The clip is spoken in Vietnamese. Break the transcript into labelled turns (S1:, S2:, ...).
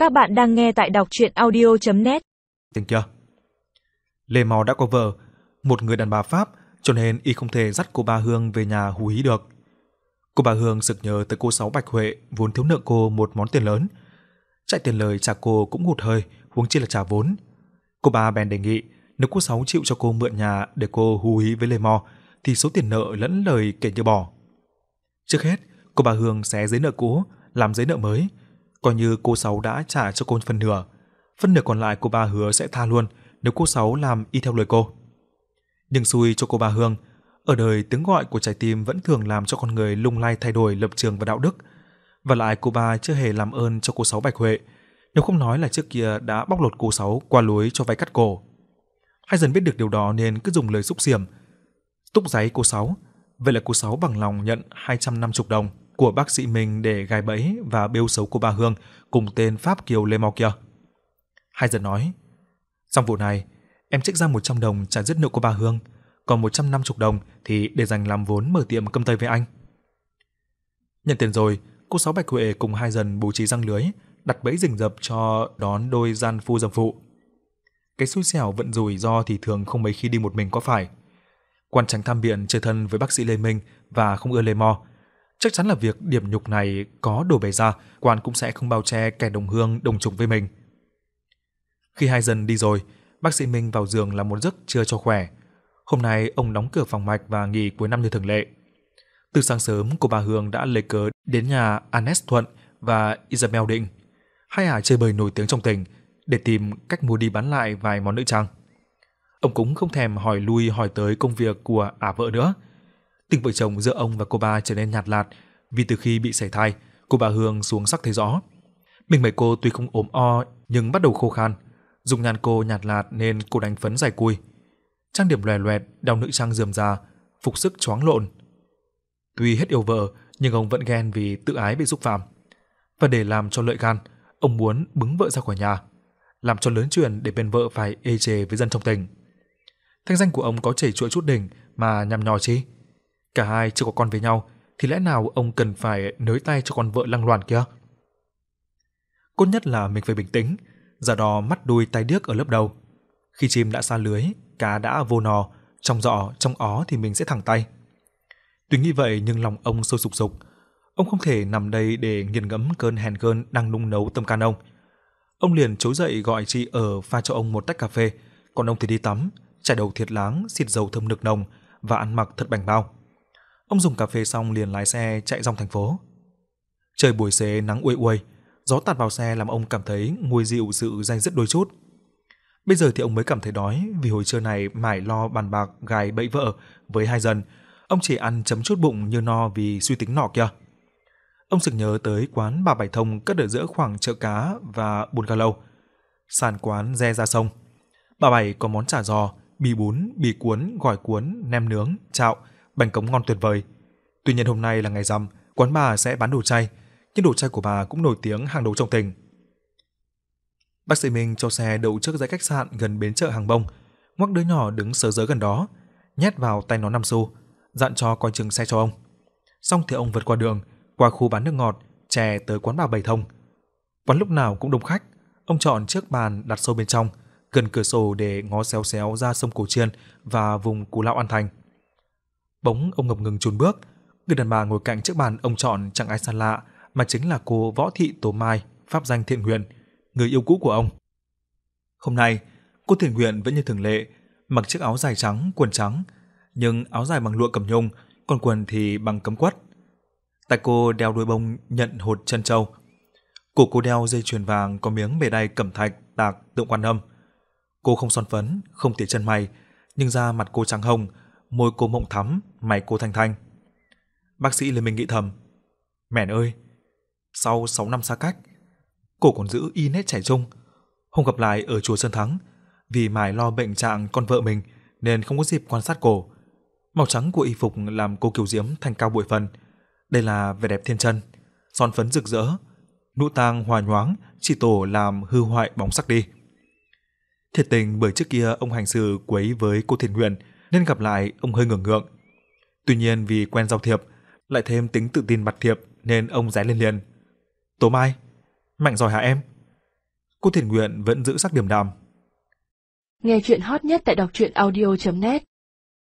S1: Các bạn đang nghe tại đọc truyện audio.net.
S2: Tình kia, Lê Mò đã có vợ, một người đàn bà Pháp, cho nên y không thể dắt cô Ba Hương về nhà hú hí được. Cô Ba Hương sực nhớ tới cô Sáu Bạch Huệ vốn thiếu nợ cô một món tiền lớn, chạy tiền lời trả cô cũng hụt hơi, huống chi là trả vốn. Cô Ba bèn đề nghị nếu cô Sáu chịu cho cô mượn nhà để cô hú hí với Lê Mò thì số tiền nợ lẫn lời kể như bỏ. Trước hết, cô Ba Hương xé giấy nợ cũ, làm giấy nợ mới, coi như cô Sáu đã trả cho cô phần nửa còn lại cô Ba hứa sẽ tha luôn nếu cô Sáu làm y theo lời cô. Nhưng xui cho cô Ba Hương, ở đời tiếng gọi của trái tim vẫn thường làm cho con người lung lay thay đổi lập trường và đạo đức. Và lại cô Ba chưa hề làm ơn cho cô Sáu Bạch Huệ, nếu không nói là trước kia đã bóc lột cô Sáu qua lối cho vay cắt cổ. Hai dần biết được điều đó nên cứ dùng lời xúc xiểm, túc giấy cô Sáu. Vậy là cô Sáu bằng lòng nhận 250 đồng của bác sĩ mình để gài bẫy và bêu xấu cô Ba Hương cùng tên Pháp Kiều Lê Mò kia. Hai dần nói, xong vụ này em trích ra 100 đồng trả dứt nợ cô Ba Hương, còn 150 đồng thì để dành làm vốn mở tiệm cơm tây với anh. Nhận tiền rồi, cô Sáu Bạch Huệ cùng hai dần bố trí răng lưới, đặt bẫy rình rập cho đón đôi gian phu dâm phụ. Cái xui xẻo vận rủi ro thì thường không mấy khi đi một mình có phải. Quan tránh tham biện chơi thân với bác sĩ Lê Minh và không ưa Lê Mò. Chắc chắn là việc điểm nhục này có đổ bể ra, quan cũng sẽ không bao che kẻ đồng hương đồng chủng với mình. Khi hai dần đi rồi, bác sĩ Minh vào giường làm một giấc trưa cho khỏe. Hôm nay ông đóng cửa phòng mạch và nghỉ cuối năm như thường lệ. Từ sáng sớm, cô Ba Hương đã lấy cớ đến nhà Anes Thuận và Isabel Định, hai ả chơi bời nổi tiếng trong tỉnh, để tìm cách mua đi bán lại vài món nữ trang. Ông cũng không thèm hỏi lui hỏi tới công việc của ả vợ nữa. Tình vợ chồng giữa ông và cô Ba trở nên nhạt lạt vì từ khi bị sảy thai, cô Ba Hương xuống sắc thấy rõ. Mình mấy cô tuy không ốm o nhưng bắt đầu khô khan, dùng nhan cô nhạt lạt nên cô đánh phấn dài cùi, trang điểm lòe loẹt, đeo nữ trang rườm rà, phục sức choáng lộn. Tuy hết yêu vợ nhưng ông vẫn ghen vì tự ái bị xúc phạm, và để làm cho lợi gan, ông muốn bứng vợ ra khỏi nhà, làm cho lớn chuyện để bên vợ phải ê chề với dân trong tỉnh. Thanh danh của ông có chảy chuỗi chút đỉnh mà nhằm nhò chi? Cả hai chưa có con với nhau thì lẽ nào ông cần phải nới tay cho con vợ lăng loàn kia? Cốt nhất là mình phải bình tĩnh, giả đò mắt đuôi tai điếc ở lớp đầu. Khi chim đã xa lưới, cá đã vô nò, trong giỏ trong ó thì mình sẽ thẳng tay. Tuy nghĩ vậy nhưng lòng ông sôi sục sục. Ông không thể nằm đây để nghiền ngẫm cơn hèn cơn đang nung nấu tâm can ông. Ông liền trỗi dậy gọi chị ở pha cho ông một tách cà phê, còn ông thì đi tắm, chải đầu thiệt láng, xịt dầu thơm nực nồng và ăn mặc thật bảnh bao. Ông dùng cà phê xong liền lái xe chạy dòng thành phố. Trời buổi xế nắng uây uây, gió tạt vào xe làm ông cảm thấy nguôi dịu sự day dứt đôi chút. Bây giờ thì ông mới cảm thấy đói vì hồi trưa này mải lo bàn bạc gài bẫy vợ với hai dần. Ông chỉ ăn chấm chút bụng như no vì suy tính nọ kia. Ông sực nhớ tới quán bà Bảy Thông cất ở giữa khoảng chợ cá và bún ga lâu. Sàn quán re ra sông. Bà Bảy có món chả giò, bì bún, bì cuốn, gỏi cuốn, nem nướng, chạo, bánh cống ngon tuyệt vời. Tuy nhiên hôm nay là ngày rằm, quán bà sẽ bán đồ chay, nhưng đồ chay của bà cũng nổi tiếng hàng đầu trong tỉnh. Bác sĩ Minh cho xe đậu trước dãy khách sạn gần bến chợ Hàng Bông, ngoắc đứa nhỏ đứng sớ rớ gần đó, nhét vào tay nó 5 xu, dặn cho coi chừng xe cho ông. Xong thì ông vượt qua đường, qua khu bán nước ngọt, chè tới quán bà Bảy Thông. Quán lúc nào cũng đông khách, ông chọn chiếc bàn đặt sâu bên trong, gần cửa sổ để ngó xéo xéo ra sông Cổ Chiên và vùng Cù Lao An Thành. Bỗng ông ngập ngừng chùn bước, người đàn bà ngồi cạnh chiếc bàn ông chọn chẳng ai xa lạ mà chính là cô Võ Thị Tố Mai, pháp danh Thiện Nguyện, người yêu cũ của ông. Hôm nay, cô Thiện Nguyện vẫn như thường lệ, mặc chiếc áo dài trắng, quần trắng, nhưng áo dài bằng lụa cẩm nhung, còn quần thì bằng cấm quất. Tay cô đeo đuôi bông nhận hột chân châu. Cổ cô đeo dây chuyền vàng có miếng bề đai cẩm thạch tạc tượng Quan Âm. Cô không son phấn, không tỉa chân mày, nhưng da mặt cô trắng hồng, môi cô mộng thắm, mày cô thanh thanh. Bác sĩ Lê Minh nghĩ thầm, mẻn ơi, sau 6 năm xa cách, cổ còn giữ y nét trẻ trung. Hôm gặp lại ở chùa Sơn Thắng, vì mải lo bệnh trạng con vợ mình nên không có dịp quan sát cổ. Màu trắng của y phục làm cô kiều diễm thanh cao bội phần. Đây là vẻ đẹp thiên chân, son phấn rực rỡ, nụ tang hòa nhoáng chỉ tổ làm hư hoại bóng sắc đi. Thiệt tình bởi trước kia ông hành xử quấy với cô Thiện Nguyện nên gặp lại ông hơi ngượng ngượng. Tuy nhiên vì quen giao thiệp, lại thêm tính tự tin bặt thiệp nên ông ré lên liền. Tố Mai, mạnh giỏi hả em? Cô Thiện Nguyện vẫn giữ sắc điềm đạm.
S3: Nghe chuyện hot nhất tại đọc truyện audio.net